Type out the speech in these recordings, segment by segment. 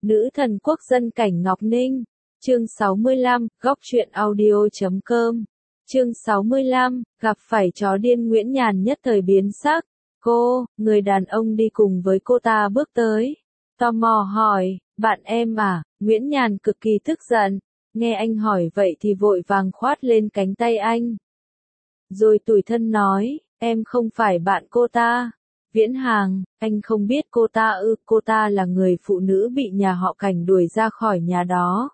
Nữ thần quốc dân Cảnh Ngọc Ninh. Chương 65, góc truyện audio.com. Chương 65, gặp phải chó điên Nguyễn Nhàn nhất thời biến sắc. Người đàn ông đi cùng với cô ta bước tới. Tò mò hỏi, bạn em à? Nguyễn Nhàn cực kỳ tức giận. Nghe anh hỏi vậy thì vội vàng khoát lên cánh tay anh. Rồi tủi thân nói, em không phải bạn cô ta. Viễn Hàng, anh không biết cô ta ư? Cô ta là người phụ nữ bị nhà họ Cảnh đuổi ra khỏi nhà đó.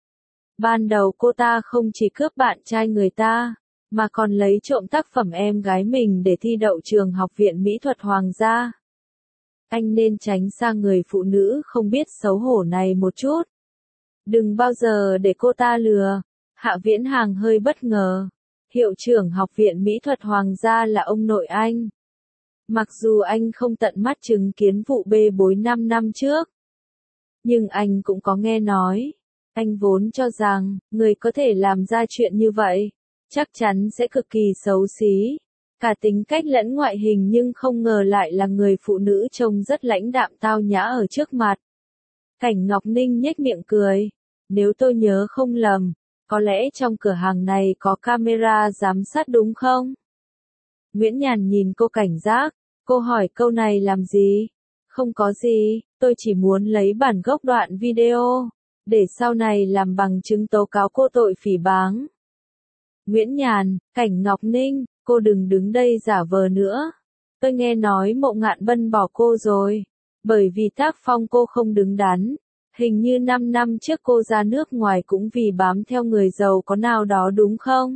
Ban đầu cô ta không chỉ cướp bạn trai người ta, mà còn lấy trộm tác phẩm em gái mình để thi đậu trường Học viện Mỹ thuật Hoàng gia. Anh nên tránh xa người phụ nữ không biết xấu hổ này một chút. Đừng bao giờ để cô ta lừa. Hạ Viễn Hàng hơi bất ngờ. Hiệu trưởng Học viện Mỹ thuật Hoàng gia là ông nội anh. Mặc dù anh không tận mắt chứng kiến vụ bê bối 5 năm trước, nhưng anh cũng có nghe nói. Anh vốn cho rằng, người có thể làm ra chuyện như vậy, chắc chắn sẽ cực kỳ xấu xí, cả tính cách lẫn ngoại hình, nhưng không ngờ lại là người phụ nữ trông rất lãnh đạm tao nhã ở trước mặt. Cảnh Ngọc Ninh nhếch miệng cười. Nếu tôi nhớ không lầm, có lẽ trong cửa hàng này có camera giám sát đúng không? Nguyễn Nhàn nhìn cô cảnh giác. Cô hỏi câu này làm gì? Không có gì, tôi chỉ muốn lấy bản gốc đoạn video, để sau này làm bằng chứng tố cáo cô tội phỉ báng. Nguyễn Nhàn, Cảnh Ngọc Ninh, cô đừng đứng đây giả vờ nữa. Tôi nghe nói Mộ Ngạn Bân bỏ cô rồi, bởi vì tác phong cô không đứng đắn. Hình như 5 năm trước cô ra nước ngoài cũng vì bám theo người giàu có nào đó đúng không?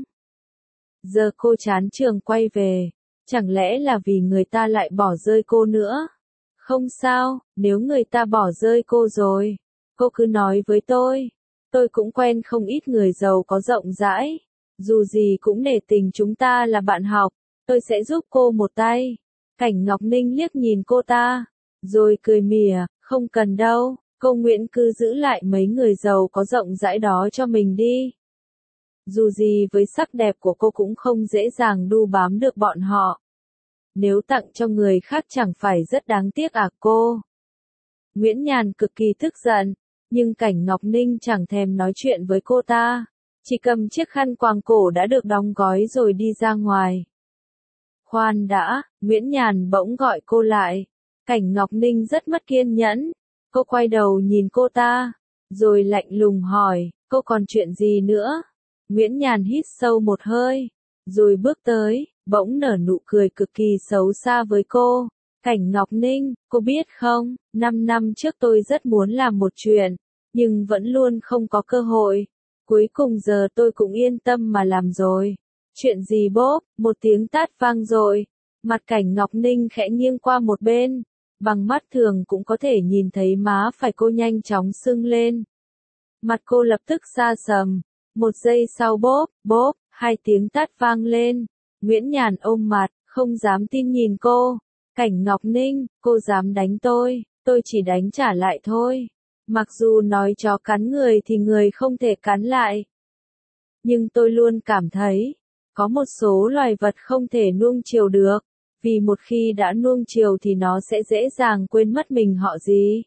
Giờ cô chán trường quay về. Chẳng lẽ là vì người ta lại bỏ rơi cô nữa? Không sao, nếu người ta bỏ rơi cô rồi, cô cứ nói với tôi. Tôi cũng quen không ít người giàu có rộng rãi. Dù gì cũng nể tình chúng ta là bạn học, tôi sẽ giúp cô một tay. Cảnh Ngọc Ninh liếc nhìn cô ta, rồi cười mỉa, không cần đâu, cô Nguyễn cứ giữ lại mấy người giàu có rộng rãi đó cho mình đi. Dù gì với sắc đẹp của cô cũng không dễ dàng đu bám được bọn họ. Nếu tặng cho người khác chẳng phải rất đáng tiếc à cô? Nguyễn Nhàn cực kỳ tức giận, nhưng Cảnh Ngọc Ninh chẳng thèm nói chuyện với cô ta. Chỉ cầm chiếc khăn quàng cổ đã được đóng gói rồi đi ra ngoài. Khoan đã, Nguyễn Nhàn bỗng gọi cô lại. Cảnh Ngọc Ninh rất mất kiên nhẫn. Cô quay đầu nhìn cô ta, rồi lạnh lùng hỏi, cô còn chuyện gì nữa? Nguyễn Nhàn hít sâu một hơi, rồi bước tới, bỗng nở nụ cười cực kỳ xấu xa với cô. Cảnh Ngọc Ninh, cô biết không, 5 năm trước tôi rất muốn làm một chuyện, nhưng vẫn luôn không có cơ hội. Cuối cùng giờ tôi cũng yên tâm mà làm rồi. Chuyện gì bốp? Một tiếng tát vang dội. Mặt Cảnh Ngọc Ninh khẽ nghiêng qua một bên. Bằng mắt thường cũng có thể nhìn thấy má phải cô nhanh chóng sưng lên. Mặt cô lập tức sa sầm. Một giây sau bốp, hai tiếng tát vang lên. Nguyễn Nhàn ôm mặt, không dám tin nhìn cô. Cảnh Ngọc Ninh, cô dám đánh tôi chỉ đánh trả lại thôi. Mặc dù nói chó cắn người thì người không thể cắn lại. Nhưng tôi luôn cảm thấy, có một số loài vật không thể nuông chiều được. Vì một khi đã nuông chiều thì nó sẽ dễ dàng quên mất mình họ gì.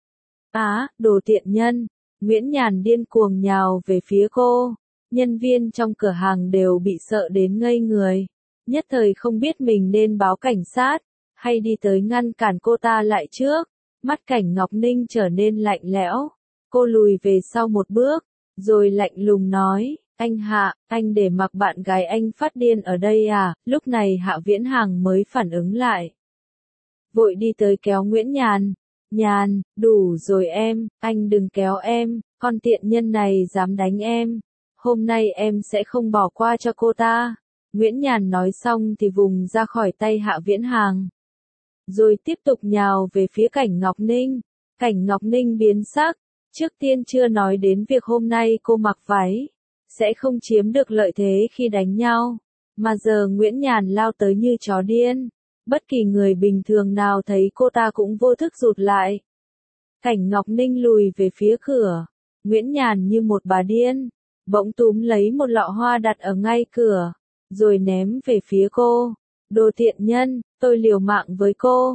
Đồ tiện nhân. Nguyễn Nhàn điên cuồng nhào về phía cô. Nhân viên trong cửa hàng đều bị sợ đến ngây người. Nhất thời không biết mình nên báo cảnh sát, hay đi tới ngăn cản cô ta lại trước. Mắt Cảnh Ngọc Ninh trở nên lạnh lẽo. Cô lùi về sau một bước, rồi lạnh lùng nói, anh Hạ, anh để mặc bạn gái anh phát điên ở đây à? Lúc này Hạ Viễn Hàng mới phản ứng lại. Vội đi tới kéo Nguyễn Nhàn. Nhàn, đủ rồi em, anh đừng kéo em, con tiện nhân này dám đánh em. Hôm nay em sẽ không bỏ qua cho cô ta. Nguyễn Nhàn nói xong thì vùng ra khỏi tay Hạ Viễn Hàng. Rồi tiếp tục nhào về phía Cảnh Ngọc Ninh. Cảnh Ngọc Ninh biến sắc. Trước tiên chưa nói đến việc hôm nay cô mặc váy sẽ không chiếm được lợi thế khi đánh nhau. Mà giờ Nguyễn Nhàn lao tới như chó điên. Bất kỳ người bình thường nào thấy cô ta cũng vô thức rụt lại. Cảnh Ngọc Ninh lùi về phía cửa. Nguyễn Nhàn như một bà điên, bỗng túm lấy một lọ hoa đặt ở ngay cửa, rồi ném về phía cô. Đồ tiện nhân, tôi liều mạng với cô.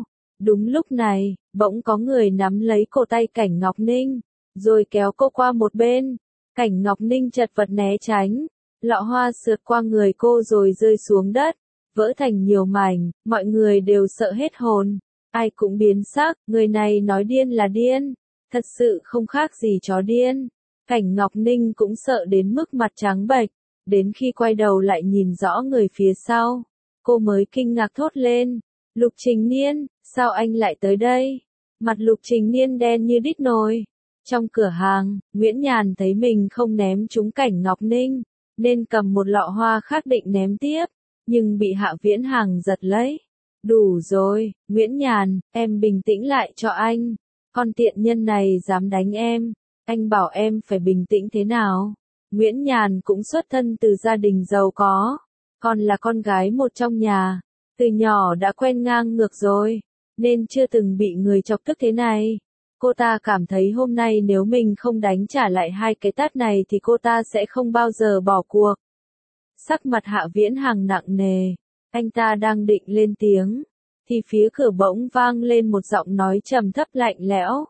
Đúng lúc này, bỗng có người nắm lấy cổ tay Cảnh Ngọc Ninh, rồi kéo cô qua một bên. Cảnh Ngọc Ninh chật vật né tránh, lọ hoa sượt qua người cô rồi rơi xuống đất, vỡ thành nhiều mảnh, mọi người đều sợ hết hồn, ai cũng biến sắc, người này nói điên là điên, thật sự không khác gì chó điên. Cảnh Ngọc Ninh cũng sợ đến mức mặt trắng bệch, đến khi quay đầu lại nhìn rõ người phía sau, cô mới kinh ngạc thốt lên, Lục Trình Niên, sao anh lại tới đây? Mặt Lục Trình Niên đen như đít nồi. Trong cửa hàng, Nguyễn Nhàn thấy mình không ném trúng Cảnh Ngọc Ninh, nên cầm một lọ hoa khác định ném tiếp, nhưng bị Hạ Viễn Hằng giật lấy. Đủ rồi, Nguyễn Nhàn, em bình tĩnh lại cho anh. Con tiện nhân này dám đánh em, anh bảo em phải bình tĩnh thế nào? Nguyễn Nhàn cũng xuất thân từ gia đình giàu có, còn là con gái một trong nhà, từ nhỏ đã quen ngang ngược rồi, nên chưa từng bị người chọc tức thế này. Cô ta cảm thấy hôm nay nếu mình không đánh trả lại hai cái tát này thì cô ta sẽ không bao giờ bỏ cuộc. Sắc mặt Hạ Viễn Hằng nặng nề, anh ta đang định lên tiếng, thì phía cửa bỗng vang lên một giọng nói trầm thấp lạnh lẽo.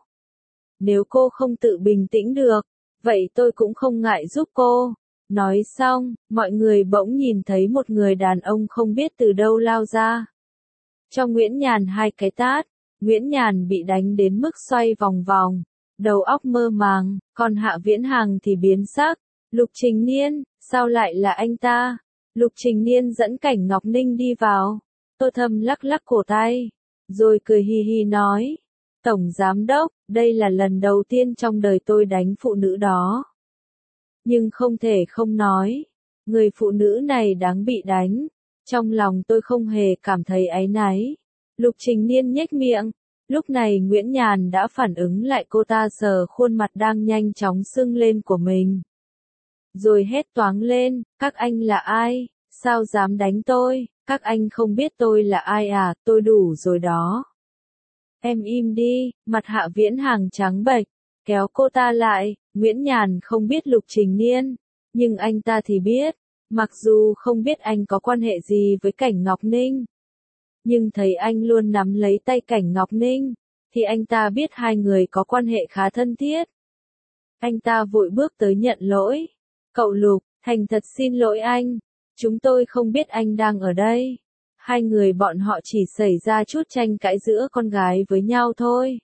Nếu cô không tự bình tĩnh được, vậy tôi cũng không ngại giúp cô. Nói xong, mọi người bỗng nhìn thấy một người đàn ông không biết từ đâu lao ra. Cho Nguyễn Nhàn hai cái tát, Nguyễn Nhàn bị đánh đến mức xoay vòng vòng, đầu óc mơ màng, còn Hạ Viễn Hằng thì biến sắc. Lục Trình Niên, sao lại là anh ta? Lục Trình Niên dẫn Cảnh Ngọc Ninh đi vào. Tô Thâm lắc lắc cổ tay, rồi cười hi hi nói, Tổng Giám Đốc, đây là lần đầu tiên trong đời tôi đánh phụ nữ đó. Nhưng không thể không nói, người phụ nữ này đáng bị đánh. Trong lòng tôi không hề cảm thấy áy náy. Lục Trình Niên nhếch miệng. Lúc này Nguyễn Nhàn đã phản ứng lại, cô ta sờ khuôn mặt đang nhanh chóng sưng lên của mình. Rồi hét toáng lên, các anh là ai? Sao dám đánh tôi? Các anh không biết tôi là ai à? Tôi đủ rồi đó. Em im đi, mặt Hạ Viễn Hằng trắng bệch, kéo cô ta lại. Nguyễn Nhàn không biết Lục Trình Niên, nhưng anh ta thì biết. Mặc dù không biết anh có quan hệ gì với Cảnh Ngọc Ninh, nhưng thấy anh luôn nắm lấy tay Cảnh Ngọc Ninh, thì anh ta biết hai người có quan hệ khá thân thiết. Anh ta vội bước tới nhận lỗi. Cậu Lục, thành thật xin lỗi anh. Chúng tôi không biết anh đang ở đây. Hai người bọn họ chỉ xảy ra chút tranh cãi giữa con gái với nhau thôi.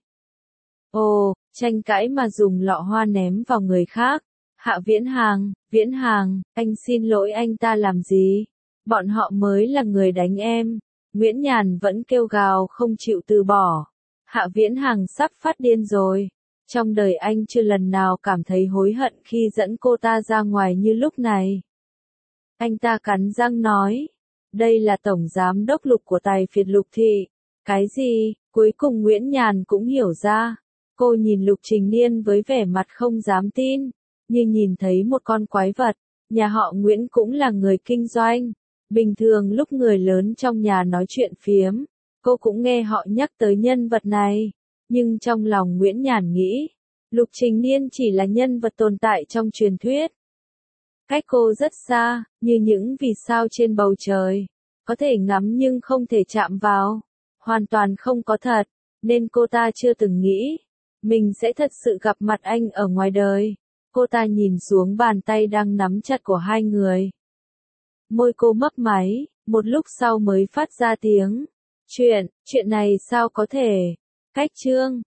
Ồ, tranh cãi mà dùng lọ hoa ném vào người khác. Hạ Viễn Hằng, anh xin lỗi anh ta làm gì? Bọn họ mới là người đánh em. Nguyễn Nhàn vẫn kêu gào không chịu từ bỏ. Hạ Viễn Hằng sắp phát điên rồi. Trong đời anh chưa lần nào cảm thấy hối hận khi dẫn cô ta ra ngoài như lúc này. Anh ta cắn răng nói, đây là Tổng Giám Đốc Lục của Tài phiệt Lục Thị. Cái gì? Cuối cùng Nguyễn Nhàn cũng hiểu ra. Cô nhìn Lục Trình Niên với vẻ mặt không dám tin, như nhìn thấy một con quái vật. Nhà họ Nguyễn cũng là người kinh doanh. Bình thường lúc người lớn trong nhà nói chuyện phiếm, cô cũng nghe họ nhắc tới nhân vật này. Nhưng trong lòng Nguyễn Nhàn nghĩ, Lục Trình Niên chỉ là nhân vật tồn tại trong truyền thuyết. Cách cô rất xa, như những vì sao trên bầu trời. Có thể ngắm nhưng không thể chạm vào. Hoàn toàn không có thật, nên cô ta chưa từng nghĩ mình sẽ thật sự gặp mặt anh ở ngoài đời. Cô ta nhìn xuống bàn tay đang nắm chặt của hai người. Môi cô mấp máy, một lúc sau mới phát ra tiếng. Chuyện này sao có thể? Cách chương